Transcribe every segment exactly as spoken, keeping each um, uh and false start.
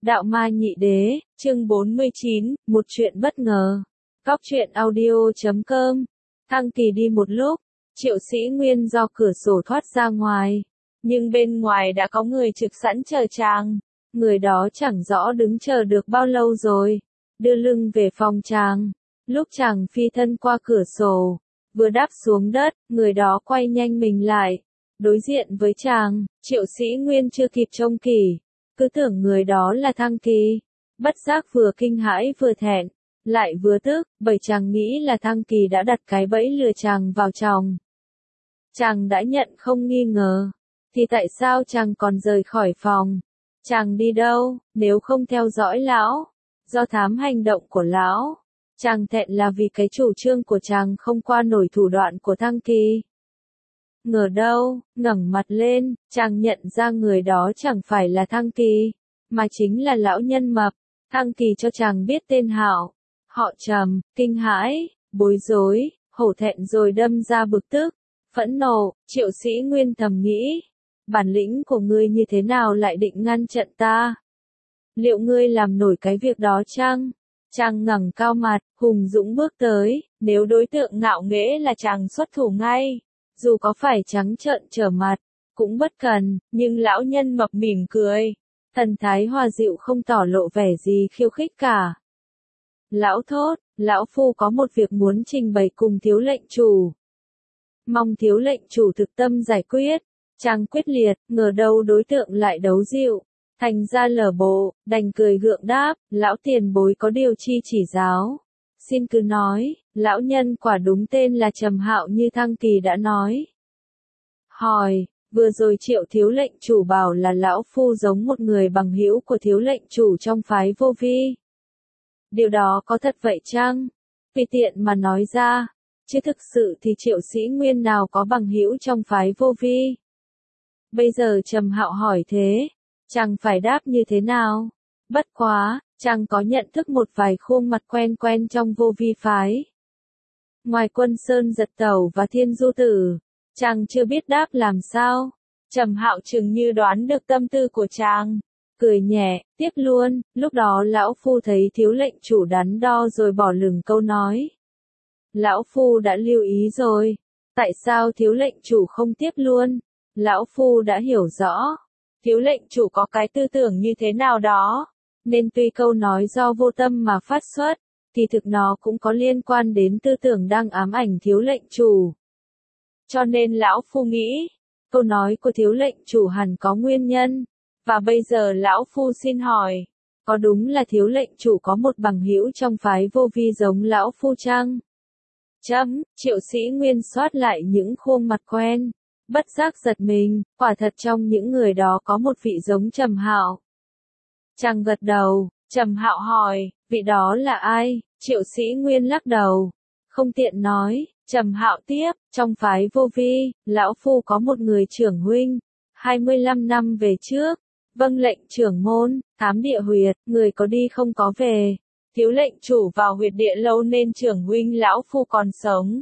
Đạo Ma Nhị Đế, chương bốn mươi chín, một chuyện bất ngờ. Góc truyện audio chấm com. Thăng Kỳ đi một lúc, Triệu Sĩ Nguyên do cửa sổ thoát ra ngoài. Nhưng bên ngoài đã có người trực sẵn chờ chàng. Người đó chẳng rõ đứng chờ được bao lâu rồi. Đưa lưng về phòng chàng. Lúc chàng phi thân qua cửa sổ, vừa đáp xuống đất, người đó quay nhanh mình lại. Đối diện với chàng, Triệu Sĩ Nguyên chưa kịp trông Kỳ. Cứ tưởng người đó là Thăng Kỳ. Bất giác vừa kinh hãi vừa thẹn, lại vừa tức, bởi chàng nghĩ là Thăng Kỳ đã đặt cái bẫy lừa chàng vào chồng. Chàng đã nhận không nghi ngờ, thì tại sao chàng còn rời khỏi phòng? Chàng đi đâu, nếu không theo dõi lão? Do thám hành động của lão. Chàng thẹn là vì cái chủ trương của chàng không qua nổi thủ đoạn của Thăng Kỳ. Ngờ đâu, ngẩng mặt lên, chàng nhận ra người đó chẳng phải là Thăng Kỳ, mà chính là lão nhân mập. Thăng Kỳ cho chàng biết tên Hạo. Họ Trầm, kinh hãi, bối rối, hổ thẹn rồi đâm ra bực tức, phẫn nộ. Triệu Sĩ Nguyên thầm nghĩ, bản lĩnh của ngươi như thế nào lại định ngăn chặn ta? Liệu ngươi làm nổi cái việc đó chăng? Chàng ngẩng cao mặt, hùng dũng bước tới, nếu đối tượng ngạo nghễ là chàng xuất thủ ngay. Dù có phải trắng trợn trở mặt, cũng bất cần, nhưng lão nhân mập mỉm cười. Thần thái hòa dịu không tỏ lộ vẻ gì khiêu khích cả. Lão thốt, lão phu có một việc muốn trình bày cùng thiếu lệnh chủ. Mong thiếu lệnh chủ thực tâm giải quyết. Chàng quyết liệt, ngờ đâu đối tượng lại đấu dịu. Thành ra lở bộ, đành cười gượng đáp, lão tiền bối có điều chi chỉ giáo. Xin cứ nói, lão nhân quả đúng tên là Trầm Hạo như Thăng Kỳ đã nói. Hỏi, vừa rồi Triệu thiếu lệnh chủ bảo là lão phu giống một người bằng hữu của thiếu lệnh chủ trong phái Vô Vi. Điều đó có thật vậy chăng? Vì tiện mà nói ra, chứ thực sự thì Triệu Sĩ Nguyên nào có bằng hữu trong phái Vô Vi. Bây giờ Trầm Hạo hỏi thế, chàng phải đáp như thế nào? Bất quá, chàng có nhận thức một vài khuôn mặt quen quen trong Vô Vi phái. Ngoài Quân Sơn Giật Tẩu và Thiên Du Tử, chàng chưa biết đáp làm sao. Trầm Hạo chừng như đoán được tâm tư của chàng, cười nhẹ, tiếp luôn, lúc đó lão phu thấy thiếu lệnh chủ đắn đo rồi bỏ lửng câu nói. Lão phu đã lưu ý rồi, tại sao thiếu lệnh chủ không tiếp luôn? Lão phu đã hiểu rõ, thiếu lệnh chủ có cái tư tưởng như thế nào đó, nên tuy câu nói do vô tâm mà phát xuất, thì thực nó cũng có liên quan đến tư tưởng đang ám ảnh thiếu lệnh chủ. Cho nên lão phu nghĩ, câu nói của thiếu lệnh chủ hẳn có nguyên nhân, và bây giờ lão phu xin hỏi, có đúng là thiếu lệnh chủ có một bằng hữu trong phái Vô Vi giống lão phu chăng? Chấm, Triệu Sĩ Nguyên soát lại những khuôn mặt quen, bất giác giật mình, quả thật trong những người đó có một vị giống Trầm Hạo. Chàng gật đầu, Trầm Hạo hỏi, vị đó là ai? Triệu Sĩ Nguyên lắc đầu, không tiện nói. Trầm Hạo tiếp, trong phái Vô Vi, lão phu có một người trưởng huynh, hai mươi lăm năm về trước, vâng lệnh trưởng môn, thám địa huyệt, người có đi không có về. Thiếu lệnh chủ vào huyệt địa lâu nên trưởng huynh lão phu còn sống.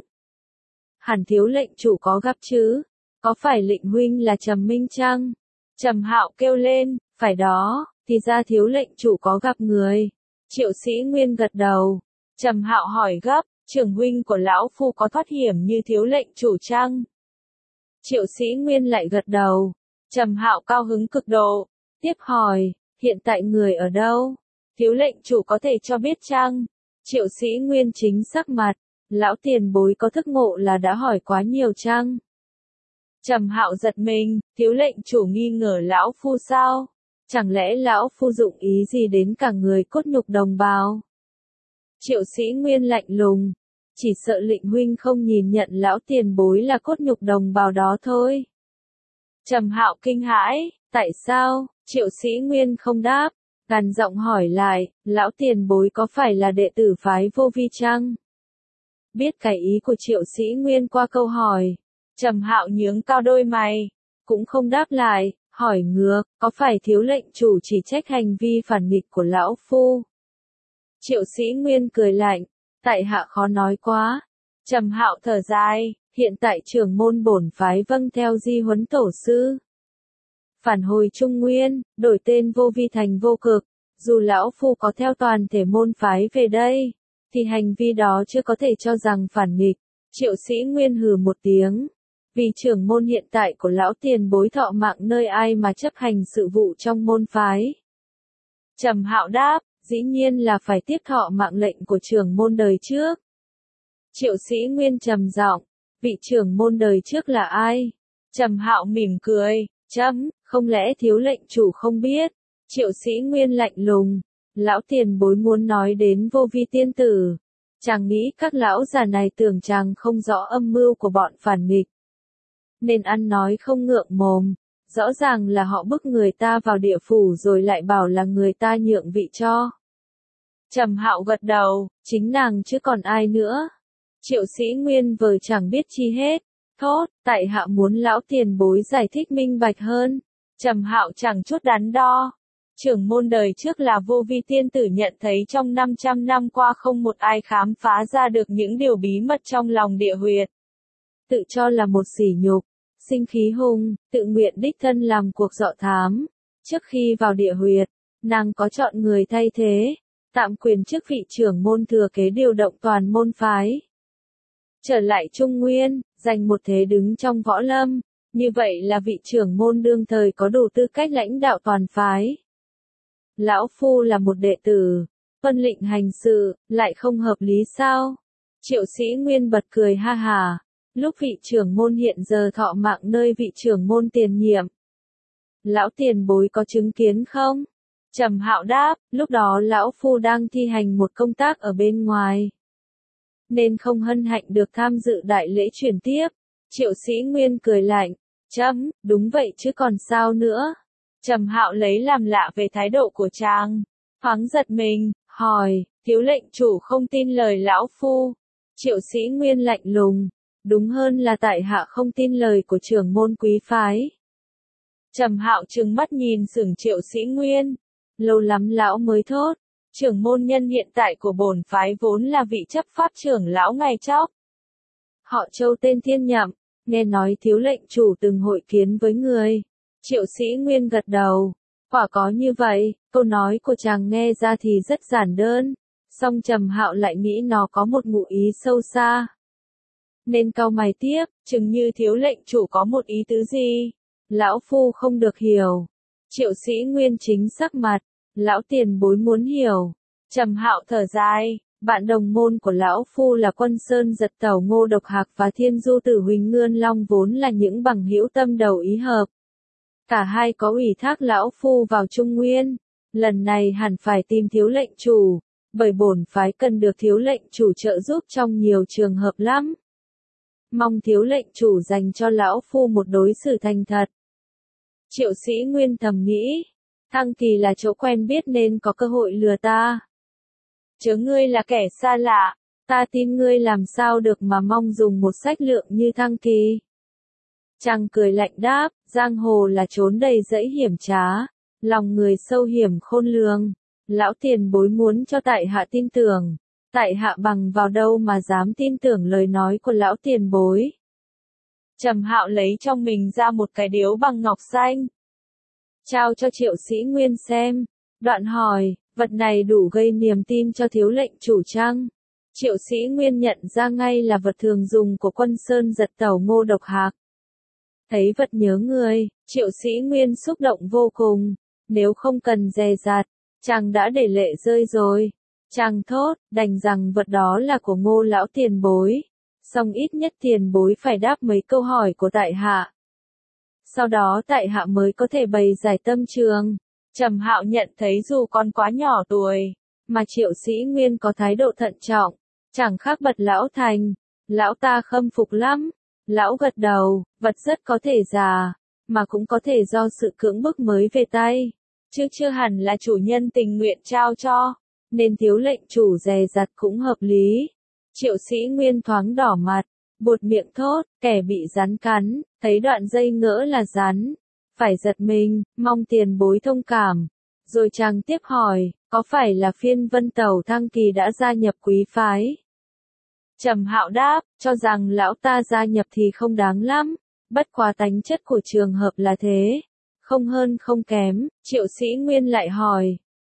Hẳn thiếu lệnh chủ có gặp chứ? Có phải lệnh huynh là Trầm Minh chăng? Trầm Hạo kêu lên, phải đó, thì ra thiếu lệnh chủ có gặp người. Triệu Sĩ Nguyên gật đầu. Trầm Hạo hỏi gấp, trưởng huynh của lão phu có thoát hiểm như thiếu lệnh chủ chăng? Triệu Sĩ Nguyên lại gật đầu. Trầm Hạo cao hứng cực độ, tiếp hỏi, hiện tại người ở đâu? Thiếu lệnh chủ có thể cho biết chăng? Triệu Sĩ Nguyên chính sắc mặt, lão tiền bối có thức ngộ là đã hỏi quá nhiều chăng? Trầm Hạo giật mình, thiếu lệnh chủ nghi ngờ lão phu sao? Chẳng lẽ lão phu dụng ý gì đến cả người cốt nhục đồng bào? Triệu Sĩ Nguyên lạnh lùng, chỉ sợ lệnh huynh không nhìn nhận lão tiền bối là cốt nhục đồng bào đó thôi. Trầm Hạo kinh hãi, tại sao? Triệu Sĩ Nguyên không đáp, gằn giọng hỏi lại, lão tiền bối có phải là đệ tử phái Vô Vi chăng? Biết cái ý của Triệu Sĩ Nguyên qua câu hỏi, Trầm Hạo nhướng cao đôi mày, cũng không đáp lại, hỏi ngược, có phải thiếu lệnh chủ chỉ trách hành vi phản nghịch của lão phu? Triệu Sĩ Nguyên cười lạnh, tại hạ khó nói quá. Trầm Hạo thở dài, hiện tại trưởng môn bổn phái vâng theo di huấn tổ sư. Phản hồi Trung Nguyên, đổi tên Vô Vi thành Vô Cực, dù lão phu có theo toàn thể môn phái về đây, thì hành vi đó chưa có thể cho rằng phản nghịch. Triệu Sĩ Nguyên hừ một tiếng. Vì trưởng môn hiện tại của lão tiền bối thọ mạng nơi ai mà chấp hành sự vụ trong môn phái? Trầm Hạo đáp, dĩ nhiên là phải tiếp thọ mạng lệnh của trưởng môn đời trước. Triệu Sĩ Nguyên trầm giọng, vị trưởng môn đời trước là ai? Trầm Hạo mỉm cười, chấm, không lẽ thiếu lệnh chủ không biết? Triệu Sĩ Nguyên lạnh lùng, lão tiền bối muốn nói đến Vô Vi tiên tử. Chàng nghĩ các lão già này tưởng chàng không rõ âm mưu của bọn phản nghịch, nên ăn nói không ngượng mồm. Rõ ràng là họ bức người ta vào địa phủ rồi lại bảo là người ta nhượng vị cho. Trầm Hạo gật đầu, chính nàng chứ còn ai nữa. Triệu Sĩ Nguyên vờ chẳng biết chi hết. Thốt, tại hạ muốn lão tiền bối giải thích minh bạch hơn. Trầm Hạo chẳng chút đắn đo. Trưởng môn đời trước là Vô Vi tiên tử nhận thấy trong năm trăm năm qua không một ai khám phá ra được những điều bí mật trong lòng địa huyệt. Tự cho là một sỉ nhục, sinh khí hung, tự nguyện đích thân làm cuộc dọ thám. Trước khi vào địa huyệt, nàng có chọn người thay thế, tạm quyền chức vị trưởng môn thừa kế điều động toàn môn phái. Trở lại Trung Nguyên, giành một thế đứng trong võ lâm, như vậy là vị trưởng môn đương thời có đủ tư cách lãnh đạo toàn phái. Lão phu là một đệ tử, phân lệnh hành sự, lại không hợp lý sao? Triệu Sĩ Nguyên bật cười ha hà, lúc vị trưởng môn hiện giờ thọ mạng nơi vị trưởng môn tiền nhiệm. Lão tiền bối có chứng kiến không? Trầm Hạo đáp, lúc đó lão phu đang thi hành một công tác ở bên ngoài, nên không hân hạnh được tham dự đại lễ chuyển tiếp. Triệu Sĩ Nguyên cười lạnh, chấm, đúng vậy chứ còn sao nữa. Trầm Hạo lấy làm lạ về thái độ của chàng, thoáng giật mình, hỏi, thiếu lệnh chủ không tin lời lão phu. Triệu Sĩ Nguyên lạnh lùng, đúng hơn là tại hạ không tin lời của trưởng môn quý phái. Trầm Hạo trừng mắt nhìn sững Triệu Sĩ Nguyên, lâu lắm lão mới thốt, trưởng môn nhân hiện tại của bổn phái vốn là vị chấp pháp trưởng lão ngày chóc. Họ Châu tên Thiên Nhậm, nghe nói thiếu lệnh chủ từng hội kiến với người. Triệu Sĩ Nguyên gật đầu, quả có như vậy, câu nói của chàng nghe ra thì rất giản đơn, song Trầm Hạo lại nghĩ nó có một ngụ ý sâu xa. Nên cau mày tiếp, chừng như thiếu lệnh chủ có một ý tứ gì, lão phu không được hiểu. Triệu Sĩ Nguyên chính sắc mặt, lão tiền bối muốn hiểu. Trầm Hạo thở dài, bạn đồng môn của lão phu là Quân Sơn Giật Tẩu Ngô Độc Hạc và Thiên Du Tử Huỳnh Ngươn Long vốn là những bằng hữu tâm đầu ý hợp. Cả hai có ủy thác lão phu vào Trung Nguyên, lần này hẳn phải tìm thiếu lệnh chủ, bởi bổn phái cần được thiếu lệnh chủ trợ giúp trong nhiều trường hợp lắm. Mong thiếu lệnh chủ dành cho lão phu một đối xử thành thật. Triệu Sĩ Nguyên thầm nghĩ, Thăng Kỳ là chỗ quen biết nên có cơ hội lừa ta. Chớ ngươi là kẻ xa lạ, ta tin ngươi làm sao được mà mong dùng một sách lượng như Thăng Kỳ. Chàng cười lạnh đáp, giang hồ là chốn đầy dẫy hiểm trá, lòng người sâu hiểm khôn lường. Lão tiền bối muốn cho tại hạ tin tưởng, tại hạ bằng vào đâu mà dám tin tưởng lời nói của lão tiền bối. Trầm Hạo lấy trong mình ra một cái điếu bằng ngọc xanh, trao cho Triệu Sĩ Nguyên xem, đoạn hỏi, vật này đủ gây niềm tin cho thiếu lệnh chủ chăng? Triệu Sĩ Nguyên nhận ra ngay là vật thường dùng của Quân Sơn Giật Tẩu Ngô Độc Hạc. Thấy vật nhớ người, Triệu Sĩ Nguyên xúc động vô cùng, nếu không cần dè dặt, chàng đã để lệ rơi rồi. Chàng thốt, đành rằng vật đó là của Ngô lão tiền bối, song ít nhất tiền bối phải đáp mấy câu hỏi của tại hạ. Sau đó tại hạ mới có thể bày giải tâm trường. Trầm Hạo nhận thấy dù còn quá nhỏ tuổi, mà Triệu Sĩ Nguyên có thái độ thận trọng, chẳng khác bật lão thành, lão ta khâm phục lắm. Lão gật đầu, vật rất có thể già, mà cũng có thể do sự cưỡng bức mới về tay, chứ chưa hẳn là chủ nhân tình nguyện trao cho, nên thiếu lệnh chủ dè dặt cũng hợp lý. Triệu Sĩ Nguyên thoáng đỏ mặt, buột miệng thốt, kẻ bị rắn cắn, thấy đoạn dây ngỡ là rắn, phải giật mình, mong tiền bối thông cảm. Rồi chàng tiếp hỏi, có phải là phiên Vân Tẩu Thăng Kỳ đã gia nhập quý phái? Trầm Hạo đáp, cho rằng lão ta gia nhập thì không đáng lắm, bất quá tánh chất của trường hợp là thế, không hơn không kém. Triệu Sĩ Nguyên lại hỏi,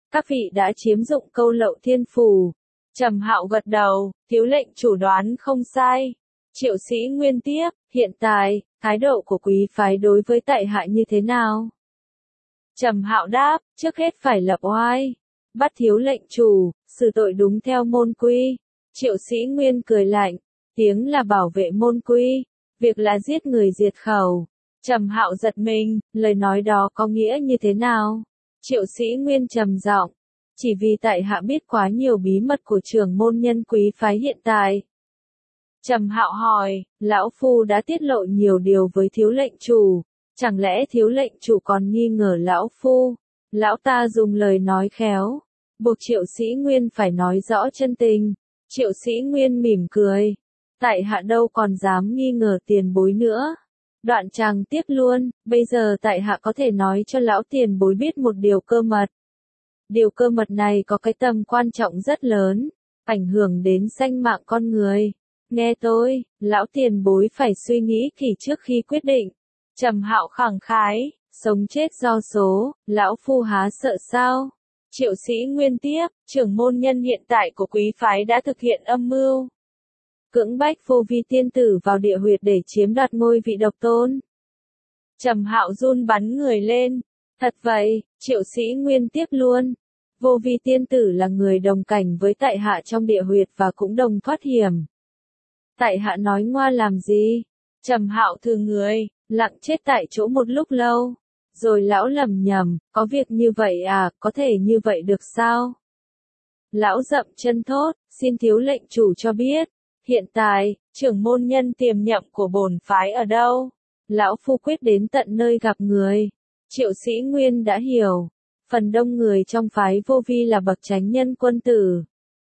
Các vị đã chiếm dụng câu Lậu Thiên Phù. Trầm Hạo gật đầu, thiếu lệnh chủ đoán không sai. Triệu Sĩ Nguyên tiếp, hiện tại, thái độ của quý phái đối với tại hạ như thế nào? Trầm Hạo đáp, trước hết phải lập oai, bắt thiếu lệnh chủ, xử tội đúng theo môn quy. Triệu Sĩ Nguyên cười lạnh, tiếng là bảo vệ môn quy, việc là giết người diệt khẩu. Trầm Hạo giật mình, lời nói đó có nghĩa như thế nào? Triệu Sĩ Nguyên trầm giọng, chỉ vì tại hạ biết quá nhiều bí mật của trưởng môn nhân quý phái hiện tại. Trầm Hạo hỏi, lão phu đã tiết lộ nhiều điều với thiếu lệnh chủ, chẳng lẽ thiếu lệnh chủ còn nghi ngờ lão phu? Lão ta dùng lời nói khéo, buộc Triệu Sĩ Nguyên phải nói rõ chân tình. Triệu Sĩ Nguyên mỉm cười, tại hạ đâu còn dám nghi ngờ tiền bối nữa. Đoạn chàng tiếp luôn, bây giờ tại hạ có thể nói cho lão tiền bối biết một điều cơ mật. Điều cơ mật này có cái tầm quan trọng rất lớn, ảnh hưởng đến sinh mạng con người. Nghe tôi, lão tiền bối phải suy nghĩ kỹ trước khi quyết định. Trầm Hạo khẳng khái, sống chết do số, lão phu há sợ sao? Triệu Sĩ Nguyên tiếp, trưởng môn nhân hiện tại của quý phái đã thực hiện âm mưu. Cưỡng bách Vô Vi tiên tử vào địa huyệt để chiếm đoạt ngôi vị độc tôn. Trầm Hạo run bắn người lên. Thật vậy, Triệu Sĩ Nguyên tiếp luôn. Vô Vi tiên tử là người đồng cảnh với tại hạ trong địa huyệt và cũng đồng thoát hiểm. Tại hạ nói ngoa làm gì? Trầm Hạo thừ người, lặng chết tại chỗ một lúc lâu. Rồi lão lầm nhầm, có việc như vậy à, có thể như vậy được sao? Lão dậm chân thốt, xin thiếu lệnh chủ cho biết. Hiện tại, trưởng môn nhân tiềm nhậm của bổn phái ở đâu? Lão phu quyết đến tận nơi gặp người. Triệu Sĩ Nguyên đã hiểu. Phần đông người trong phái Vô Vi là bậc chánh nhân quân tử.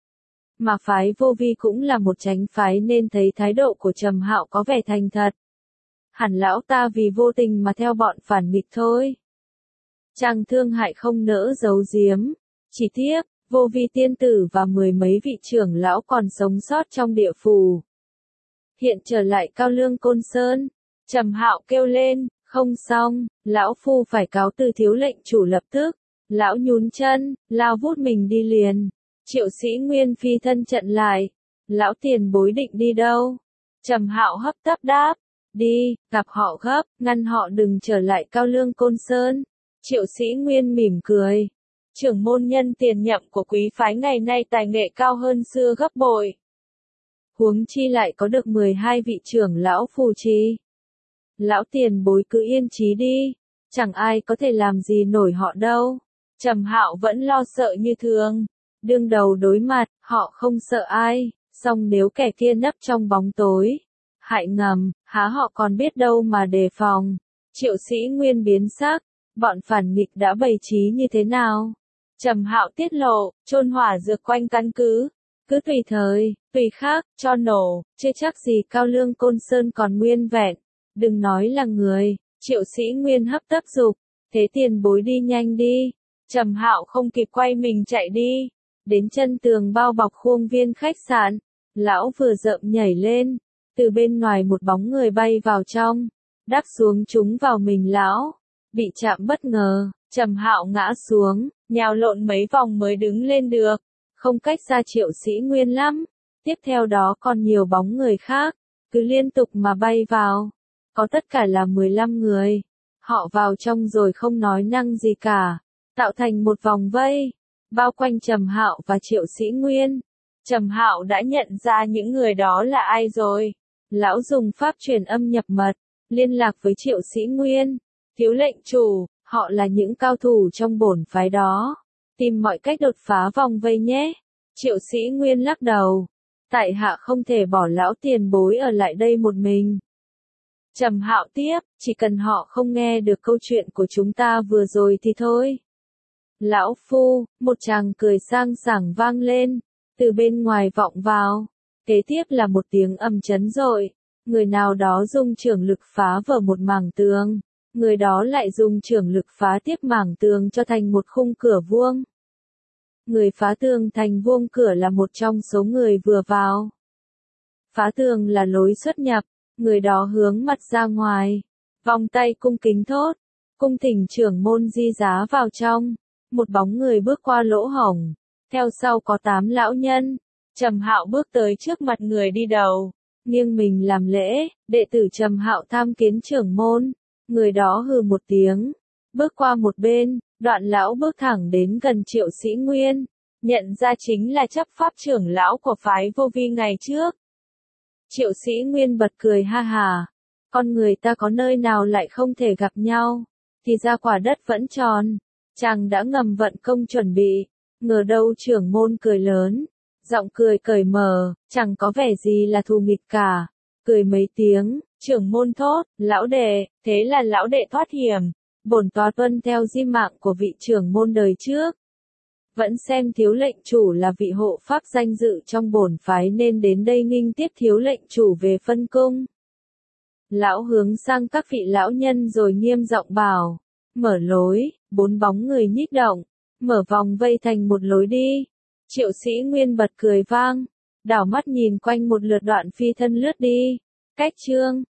Mà phái Vô Vi cũng là một chánh phái nên thấy thái độ của Trầm Hạo có vẻ thành thật. Hẳn lão ta vì vô tình mà theo bọn phản nghịch thôi. Chàng thương hại không nỡ giấu giếm. Chỉ tiếc, Vô Vi tiên tử và mười mấy vị trưởng lão còn sống sót trong địa phủ. Hiện trở lại Cao Lương Côn Sơn. Trầm Hạo kêu lên, không xong, lão phu phải cáo từ thiếu lệnh chủ lập tức. Lão nhún chân, lao vút mình đi liền. Triệu Sĩ Nguyên phi thân trận lại. Lão tiền bối định đi đâu? Trầm Hạo hấp tấp đáp. Đi, gặp họ gấp, ngăn họ đừng trở lại Cao Lương Côn Sơn. Triệu Sĩ Nguyên mỉm cười. Trưởng môn nhân tiền nhậm của quý phái ngày nay tài nghệ cao hơn xưa gấp bội. Huống chi lại có được mười hai vị trưởng lão phù trì. Lão tiền bối cứ yên trí đi, chẳng ai có thể làm gì nổi họ đâu. Trầm Hạo vẫn lo sợ như thường. Đương đầu đối mặt, họ không sợ ai, song nếu kẻ kia nấp trong bóng tối, hại ngầm, há họ còn biết đâu mà đề phòng. Triệu Sĩ Nguyên biến sắc, bọn phản nghịch đã bày trí như thế nào? Trầm Hạo tiết lộ, chôn hỏa dược quanh căn cứ, cứ tùy thời, tùy khác, cho nổ, chưa chắc gì Cao Lương Côn Sơn còn nguyên vẹn. Đừng nói là người. Triệu Sĩ Nguyên hấp tấp dục, thế tiền bối đi nhanh đi. Trầm Hạo không kịp quay mình chạy đi. Đến chân tường bao bọc khuôn viên khách sạn, lão vừa rợm nhảy lên, từ bên ngoài một bóng người bay vào trong, đáp xuống trúng vào mình lão, bị chạm bất ngờ, Trầm Hạo ngã xuống, nhào lộn mấy vòng mới đứng lên được, không cách xa Triệu Sĩ Nguyên lắm. Tiếp theo đó còn nhiều bóng người khác, cứ liên tục mà bay vào, có tất cả là mười lăm người, họ vào trong rồi không nói năng gì cả, tạo thành một vòng vây, bao quanh Trầm Hạo và Triệu Sĩ Nguyên. Trầm Hạo đã nhận ra những người đó là ai rồi. Lão dùng pháp truyền âm nhập mật, liên lạc với Triệu Sĩ Nguyên. Thiếu lệnh chủ, họ là những cao thủ trong bổn phái đó. Tìm mọi cách đột phá vòng vây nhé. Triệu Sĩ Nguyên lắc đầu. Tại hạ không thể bỏ lão tiền bối ở lại đây một mình. Trầm Hạo tiếp, chỉ cần họ không nghe được câu chuyện của chúng ta vừa rồi thì thôi. Lão phu, một tràng cười sang sảng vang lên, từ bên ngoài vọng vào. Kế tiếp là một tiếng ầm chấn dội. Người nào đó dùng trưởng lực phá vỡ một mảng tường. Người đó lại dùng trưởng lực phá tiếp mảng tường cho thành một khung cửa vuông. Người phá tường thành vuông cửa là một trong số người vừa vào. Phá tường là lối xuất nhập. Người đó hướng mặt ra ngoài. Vòng tay cung kính thốt. Cung thỉnh trưởng môn Di Giá vào trong. một bóng người bước qua lỗ hổng, theo sau có tám lão nhân. Trầm Hạo bước tới trước mặt người đi đầu, nghiêng mình làm lễ, đệ tử Trầm Hạo tham kiến trưởng môn. Người đó hừ một tiếng, bước qua một bên, Đoạn lão bước thẳng đến gần Triệu Sĩ Nguyên, nhận ra chính là chấp pháp trưởng lão của phái Vô Vi ngày trước. Triệu Sĩ Nguyên bật cười ha hà, con người ta có nơi nào lại không thể gặp nhau, thì ra quả đất vẫn tròn, chàng đã ngầm vận công chuẩn bị, ngờ đâu trưởng môn cười lớn, giọng cười cởi mở, chẳng có vẻ gì là thù nghịch cả, cười mấy tiếng, trưởng môn thốt, lão đệ, thế là lão đệ thoát hiểm, bổn tọa tuân theo di mạng của vị trưởng môn đời trước. Vẫn xem thiếu lệnh chủ là vị hộ pháp danh dự trong bổn phái nên đến đây nghinh tiếp thiếu lệnh chủ về phân cung. Lão hướng sang các vị lão nhân rồi nghiêm giọng bảo, mở lối, bốn bóng người nhích động, mở vòng vây thành một lối đi. Triệu Sĩ Nguyên bật cười vang, đảo mắt nhìn quanh một lượt Đoạn phi thân lướt đi. Cách chương